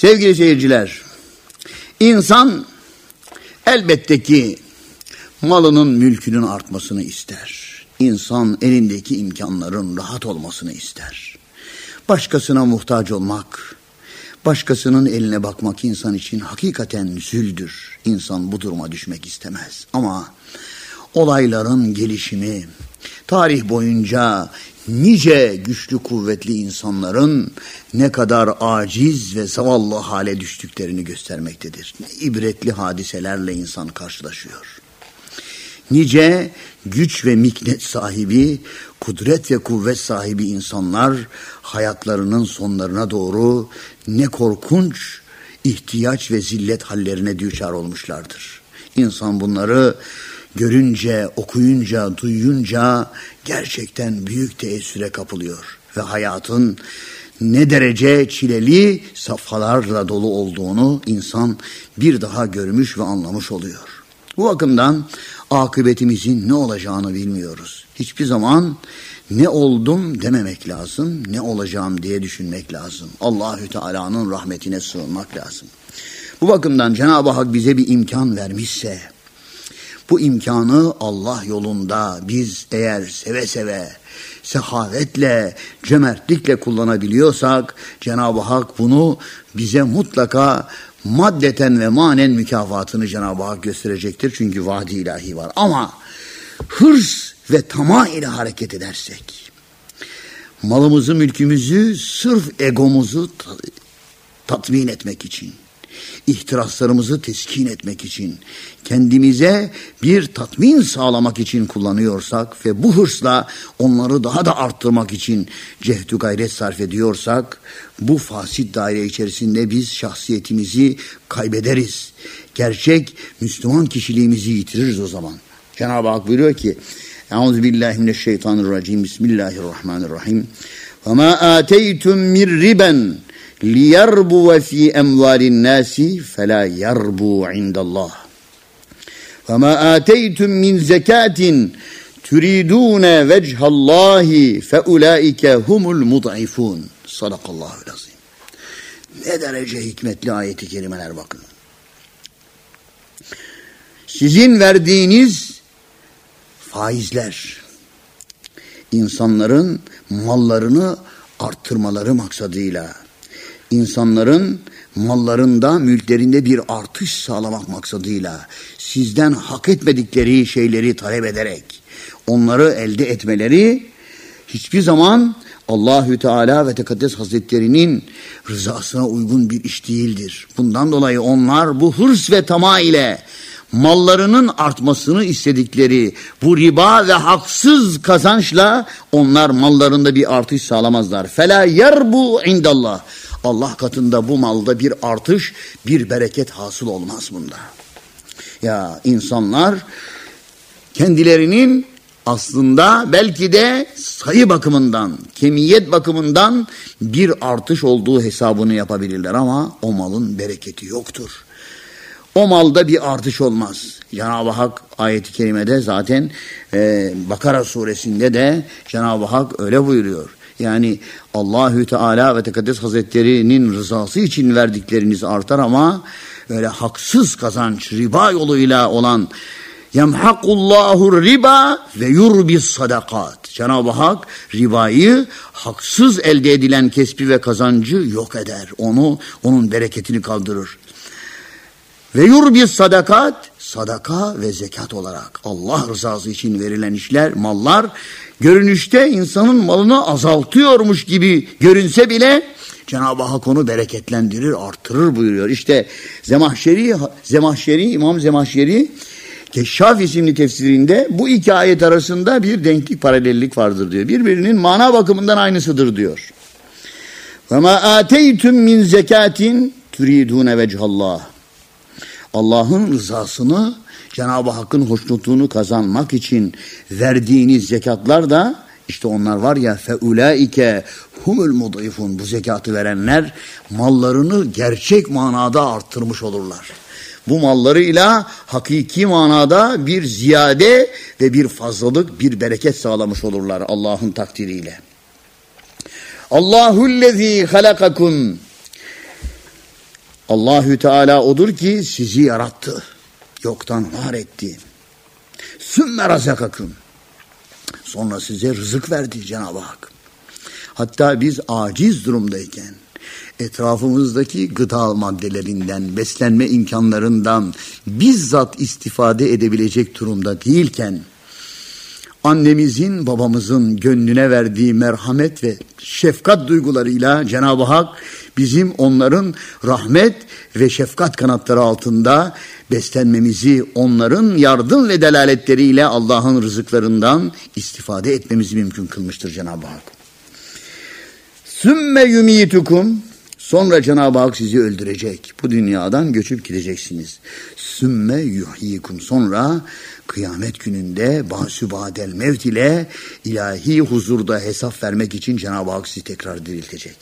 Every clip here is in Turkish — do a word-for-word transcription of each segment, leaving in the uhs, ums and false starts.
Sevgili seyirciler, insan elbette ki malının, mülkünün artmasını ister. İnsan elindeki imkanların rahat olmasını ister. Başkasına muhtaç olmak, başkasının eline bakmak insan için hakikaten züldür. İnsan bu duruma düşmek istemez. Ama olayların gelişimi, tarih boyunca nice güçlü kuvvetli insanların ne kadar aciz ve zavallı hale düştüklerini göstermektedir. Ne ibretli hadiselerle insan karşılaşıyor. Nice güç ve miknet sahibi, kudret ve kuvvet sahibi insanlar hayatlarının sonlarına doğru ne korkunç ihtiyaç ve zillet hallerine düçar olmuşlardır. İnsan bunları görünce, okuyunca, duyunca gerçekten büyük teessüre kapılıyor ve hayatın ne derece çileli safhalarla dolu olduğunu insan bir daha görmüş ve anlamış oluyor. Bu bakımdan akıbetimizin ne olacağını bilmiyoruz. Hiçbir zaman ne oldum dememek lazım, ne olacağım diye düşünmek lazım. Allahü Teala'nın rahmetine sığınmak lazım. Bu bakımdan Cenab-ı Hak bize bir imkan vermişse, bu imkanı Allah yolunda biz eğer seve seve, sehavetle, cömertlikle kullanabiliyorsak, Cenab-ı Hak bunu bize mutlaka maddeten ve manen mükafatını Cenab-ı Hak gösterecektir. Çünkü vaadi ilahi var. Ama hırs ve tamah ile hareket edersek, malımızı, mülkümüzü sırf egomuzu tatmin etmek için, ihtiraslarımızı teskin etmek için, kendimize bir tatmin sağlamak için kullanıyorsak ve bu hırsla onları daha da arttırmak için cehdü gayret sarf ediyorsak, bu fasit daire içerisinde biz şahsiyetimizi kaybederiz. Gerçek Müslüman kişiliğimizi yitiririz o zaman. Cenab-ı Hak buyuruyor ki, Euzubillahimineşşeytanirracim, Bismillahirrahmanirrahim. وَمَا آتَيْتُمْ مِنْ رِبًا لِيَرْبُوَ فِي أَمْوَالِ النَّاسِ فَلَا يَرْبُوا عِنْدَ اللّٰهِ وَمَا آتَيْتُمْ مِنْ زَكَاةٍ تُرِيدُونَ وَجْهَ اللّٰهِ فَأُولَٰئِكَ هُمُ الْمُضْعِفُونَ Sadakallahul azim. Ne derece hikmetli ayeti kerimeler bakın. Sizin verdiğiniz faizler, insanların mallarını arttırmaları maksadıyla, insanların mallarında, mülklerinde bir artış sağlamak maksadıyla, sizden hak etmedikleri şeyleri talep ederek, onları elde etmeleri hiçbir zaman Allahü Teala ve Tekaddes Hazretleri'nin rızasına uygun bir iş değildir. Bundan dolayı onlar bu hırs ve tamah ile mallarının artmasını istedikleri bu riba ve haksız kazançla onlar mallarında bir artış sağlamazlar. فَلَا يَرْبُوا عِنْدَ اللّٰهِ Allah katında bu malda bir artış, bir bereket hasıl olmaz bunda. Ya insanlar kendilerinin aslında belki de sayı bakımından, kemiyet bakımından bir artış olduğu hesabını yapabilirler ama o malın bereketi yoktur. O malda bir artış olmaz. Cenab-ı Hak ayet-i kerimede zaten e, Bakara suresinde de Cenab-ı Hak öyle buyuruyor. Yani Allahü Teala ve Tekaddes Hazretleri'nin rızası için verdikleriniz artar ama öyle haksız kazanç, riba yoluyla olan yemhakullahu riba ve yurbis sadakat. Cenab-ı Hak ribayı, haksız elde edilen kesbi ve kazancı yok eder. Onu, onun bereketini kaldırır. Ve yurbis sadakat, sadaka ve zekat olarak Allah rızası için verilen işler, mallar görünüşte insanın malını azaltıyormuş gibi görünse bile Cenab-ı Hak onu bereketlendirir, artırır buyuruyor. İşte Zemahşeri, Zemahşeri, İmam Zemahşeri Keşşaf isimli tefsirinde bu iki ayet arasında bir denklik, paralellik vardır diyor. Birbirinin mana bakımından aynısıdır diyor. وَمَا آتَيْتُمْ مِنْ زَكَاتٍ تُرِيدُونَ وَجْهَ اللّٰهِ Allah'ın rızasını, Cenab-ı Hakk'ın hoşnutluğunu kazanmak için verdiğiniz zekatlar da işte onlar var ya feulaike humul mudifun, bu zekatı verenler mallarını gerçek manada arttırmış olurlar. Bu mallarıyla hakiki manada bir ziyade ve bir fazlalık, bir bereket sağlamış olurlar Allah'ın takdiriyle. Allahullezî halakakum Allahü Teala odur ki sizi yarattı. Yoktan var etti. Sümme razakakum. Sonra size rızık verdi Cenab-ı Hak. Hatta biz aciz durumdayken, etrafımızdaki gıda maddelerinden, beslenme imkanlarından bizzat istifade edebilecek durumda değilken, annemizin, babamızın gönlüne verdiği merhamet ve şefkat duygularıyla Cenab-ı Hak bizim onların rahmet ve şefkat kanatları altında beslenmemizi, onların yardım ve delaletleriyle Allah'ın rızıklarından istifade etmemizi mümkün kılmıştır Cenab-ı Hak. Sümme yumitukum. Sonra Cenab-ı Hak sizi öldürecek. Bu dünyadan göçüp gideceksiniz. Sümme yuhyikum. Sonra kıyamet gününde basübadel mevt ile ilahi huzurda hesap vermek için Cenab-ı Hak sizi tekrar diriltecek.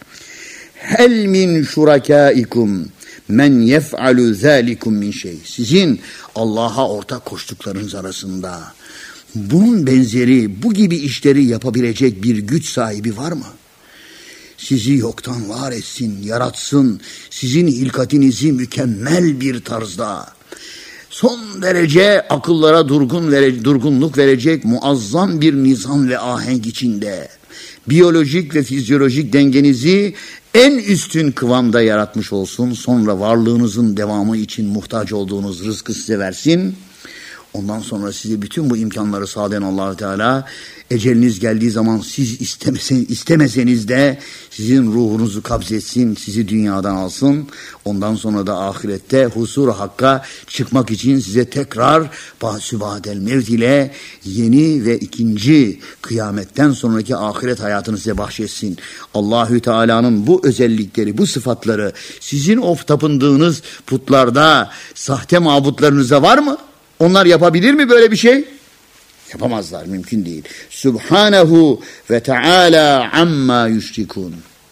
Hel min şurakaikum men yef'alu zalikum min şey. Sizin Allah'a ortak koştuklarınız arasında bunun benzeri, bu gibi işleri yapabilecek bir güç sahibi var mı? Sizi yoktan var etsin, yaratsın, sizin hilkatinizi mükemmel bir tarzda, son derece akıllara durgun vere, durgunluk verecek muazzam bir nizam ve ahenk içinde, biyolojik ve fizyolojik dengenizi en üstün kıvamda yaratmış olsun, sonra varlığınızın devamı için muhtaç olduğunuz rızkı size versin. Ondan sonra size bütün bu imkanları sağlayan Allah-u Teala, eceliniz geldiği zaman siz istemeseniz, istemeseniz de sizin ruhunuzu kabzetsin, sizi dünyadan alsın. Ondan sonra da ahirette huzur-u hakka çıkmak için size tekrar basübadel mevt ile yeni ve ikinci kıyametten sonraki ahiret hayatını size bahşetsin. Allahü Teala'nın bu özellikleri, bu sıfatları sizin of tapındığınız putlarda, sahte mabutlarınızda var mı? Onlar yapabilir mi böyle bir şey? Yapamazlar, mümkün değil. Subhanehu ve Teala amma yüşrikun.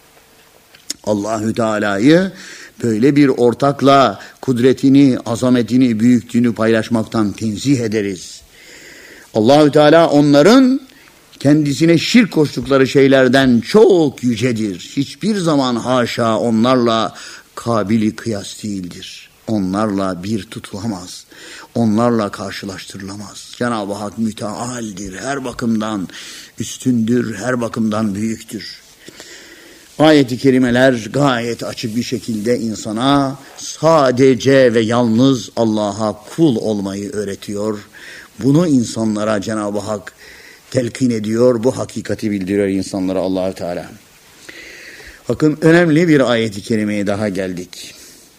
Allahü Teala'yı böyle bir ortakla kudretini, azametini, büyüklüğünü paylaşmaktan tenzih ederiz. Allahü Teala onların kendisine şirk koştukları şeylerden çok yücedir. Hiçbir zaman haşa onlarla kabili kıyas değildir. Onlarla bir tutulamaz. Onlarla karşılaştırılamaz. Cenab-ı Hak mütealdir. Her bakımdan üstündür. Her bakımdan büyüktür. Ayet-i kerimeler gayet açık bir şekilde insana sadece ve yalnız Allah'a kul olmayı öğretiyor. Bunu insanlara Cenab-ı Hak telkin ediyor. Bu hakikati bildiriyor insanlara Allah-u Teala. Bakın önemli bir ayet-i kerimeye daha geldik.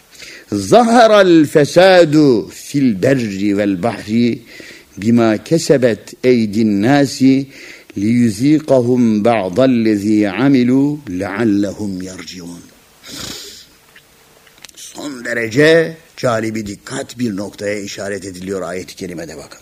Zaharal fesadu fil berri vel bahri bima kesebet eydin nasi liyuziqahum ba'dallezî amilu leallehum yarciun. Son derece calibi dikkat bir noktaya işaret ediliyor ayet-i kerimede bakın.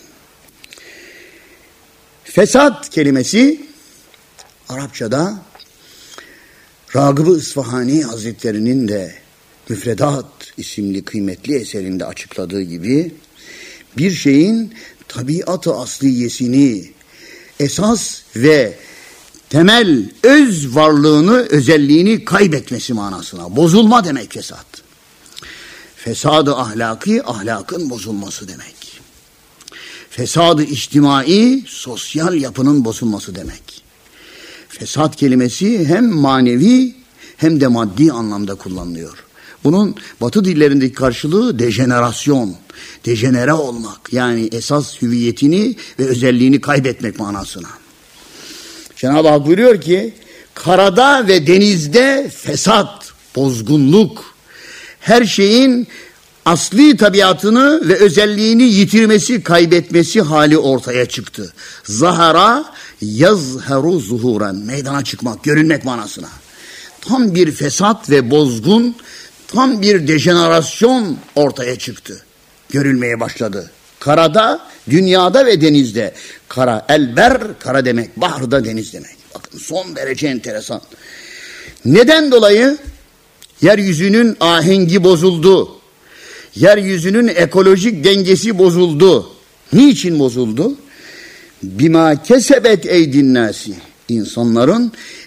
Fesat kelimesi Arapçada Ragıb-ı İsfahani Hazretleri'nin de Müfredat isimli kıymetli eserinde açıkladığı gibi bir şeyin tabiat-ı asliyesini, esas ve temel öz varlığını, özelliğini kaybetmesi manasına. Bozulma demek fesat. Fesad-ı ahlaki, ahlakın bozulması demek. Fesad-ı içtimai, sosyal yapının bozulması demek. Fesat kelimesi hem manevi hem de maddi anlamda kullanılıyor. Bunun Batı dillerindeki karşılığı dejenerasyon, dejenere olmak, yani esas hüviyetini ve özelliğini kaybetmek manasına. Cenab-ı Hak buyuruyor ki, karada ve denizde fesat, bozgunluk, her şeyin asli tabiatını ve özelliğini yitirmesi, kaybetmesi hali ortaya çıktı. Zahara yazheru zuhuren, meydana çıkmak, görünmek manasına. Tam bir fesat ve bozgun, tam bir dejenerasyon ortaya çıktı. Görülmeye başladı. Karada, dünyada ve denizde. Kara, elber, kara demek. Bahrda deniz demek. Bakın son derece enteresan. Neden dolayı? Yeryüzünün ahengi bozuldu. Yeryüzünün ekolojik dengesi bozuldu. Niçin bozuldu? Bima kesebet eydin nasi. İnsanların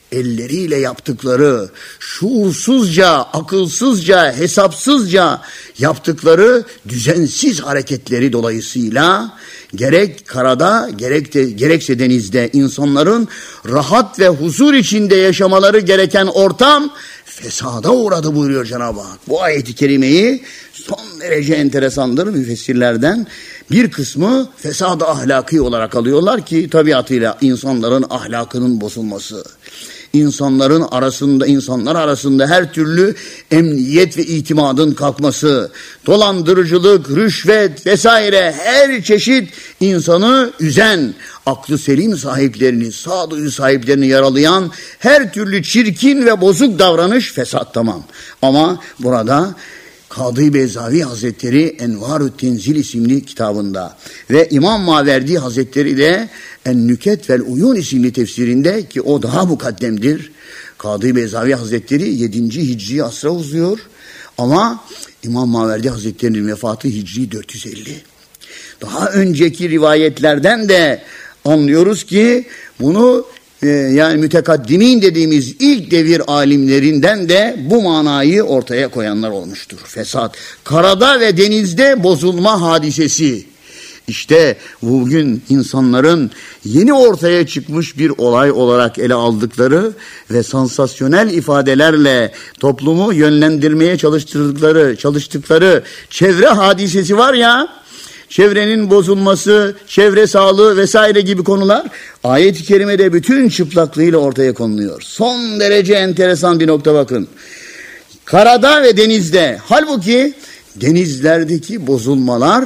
elleriyle yaptıkları, şuursuzca, akılsızca, hesapsızca yaptıkları düzensiz hareketleri dolayısıyla gerek karada gerek de, gerekse denizde insanların rahat ve huzur içinde yaşamaları gereken ortam fesada uğradı buyuruyor Cenab-ı Hak. Bu ayeti kerimeyi son derece enteresandır, müfessirlerden bir kısmı fesad-ı ahlaki olarak alıyorlar ki tabiatıyla insanların ahlakının bozulması, insanların arasında insanlar arasında her türlü emniyet ve itimadın kalkması, dolandırıcılık, rüşvet vesaire her çeşit insanı üzen, aklı selim sahiplerini, sağduyu sahiplerini yaralayan her türlü çirkin ve bozuk davranış fesat, tamam. Ama burada Kadı Beyzavi Hazretleri Envar-ı Tenzil isimli kitabında ve İmam Maverdi Hazretleri de En-Nüket vel Uyun isimli tefsirinde, ki o daha mukaddemdir. Kadı Beyzavi Hazretleri yedinci Hicri asra uzuyor ama İmam Maverdi Hazretleri'nin vefatı Hicri dört yüz elli. Daha önceki rivayetlerden de anlıyoruz ki bunu e, yani mütekaddimin dediğimiz ilk devir alimlerinden de bu manayı ortaya koyanlar olmuştur. Fesat, karada ve denizde bozulma hadisesi. İşte bugün insanların yeni ortaya çıkmış bir olay olarak ele aldıkları ve sansasyonel ifadelerle toplumu yönlendirmeye çalıştırdıkları, çalıştıkları çevre hadisesi var ya, çevrenin bozulması, çevre sağlığı vesaire gibi konular ayet-i kerimede bütün çıplaklığıyla ortaya konuluyor. Son derece enteresan bir nokta bakın. Karada ve denizde, halbuki denizlerdeki bozulmalar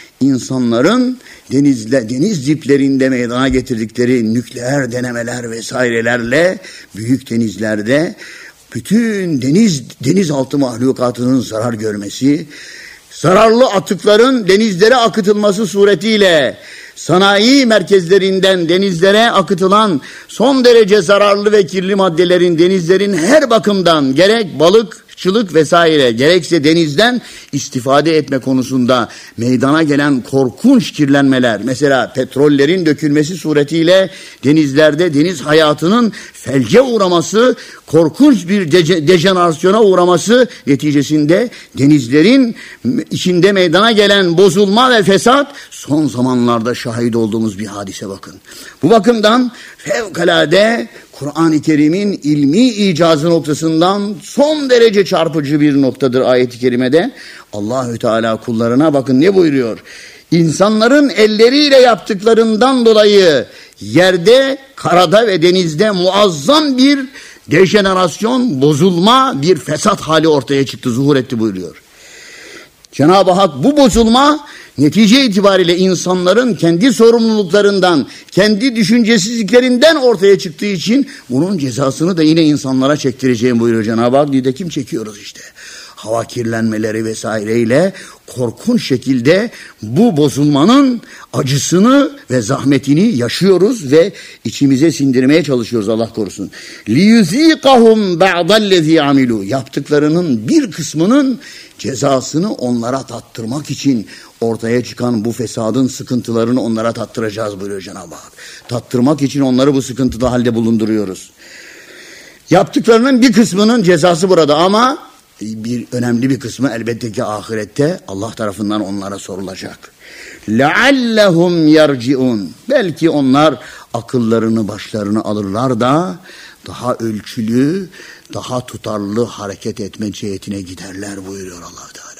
insanların denizle, deniz diplerinde meydana getirdikleri nükleer denemeler vesairelerle büyük denizlerde bütün deniz denizaltı mahlukatının zarar görmesi, zararlı atıkların denizlere akıtılması suretiyle sanayi merkezlerinden denizlere akıtılan son derece zararlı ve kirli maddelerin denizlerin her bakımdan gerek balıkçılık vesaire gerekse denizden istifade etme konusunda meydana gelen korkunç kirlenmeler, mesela petrollerin dökülmesi suretiyle denizlerde deniz hayatının felce uğraması, korkunç bir de- dejenerasyona uğraması neticesinde denizlerin içinde meydana gelen bozulma ve fesat son zamanlarda şahit olduğumuz bir hadise bakın. Bu bakımdan fevkalade Kur'an-ı Kerim'in ilmi icazı noktasından son derece çarpıcı bir noktadır ayet-i kerimede. Allahü Teala kullarına bakın ne buyuruyor? İnsanların elleriyle yaptıklarından dolayı yerde, karada ve denizde muazzam bir dejenerasyon, bozulma, bir fesat hali ortaya çıktı, zuhur etti buyuruyor. Cenab-ı Hak bu bozulma netice itibariyle insanların kendi sorumluluklarından, kendi düşüncesizliklerinden ortaya çıktığı için bunun cezasını da yine insanlara çektireceğim buyuruyor Cenab-ı Hak. Nitekim çekiyoruz işte. Hava kirlenmeleri vesaireyle korkunç şekilde bu bozulmanın acısını ve zahmetini yaşıyoruz ve içimize sindirmeye çalışıyoruz, Allah korusun. لِيُذ۪يقَهُمْ بَعْضَ الَّذ۪ي عَمِلُوا Yaptıklarının bir kısmının cezasını onlara tattırmak için ortaya çıkan bu fesadın sıkıntılarını onlara tattıracağız buyuruyor Cenab-ı Hak. Tattırmak için onları bu sıkıntılı halde bulunduruyoruz. Yaptıklarının bir kısmının cezası burada ama bir önemli bir kısmı elbette ki ahirette Allah tarafından onlara sorulacak. لَعَلَّهُمْ يَرْجِعُونَ Belki onlar akıllarını başlarını alırlar da daha ölçülü, daha tutarlı hareket etme cihetine giderler buyuruyor Allah Teala.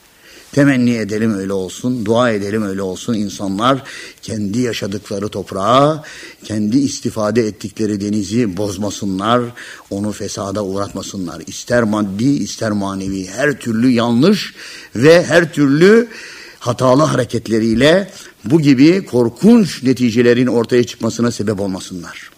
Temenni edelim öyle olsun, dua edelim öyle olsun. İnsanlar kendi yaşadıkları toprağı, kendi istifade ettikleri denizi bozmasınlar, onu fesada uğratmasınlar. İster maddi, ister manevi, her türlü yanlış ve her türlü hatalı hareketleriyle bu gibi korkunç neticelerin ortaya çıkmasına sebep olmasınlar.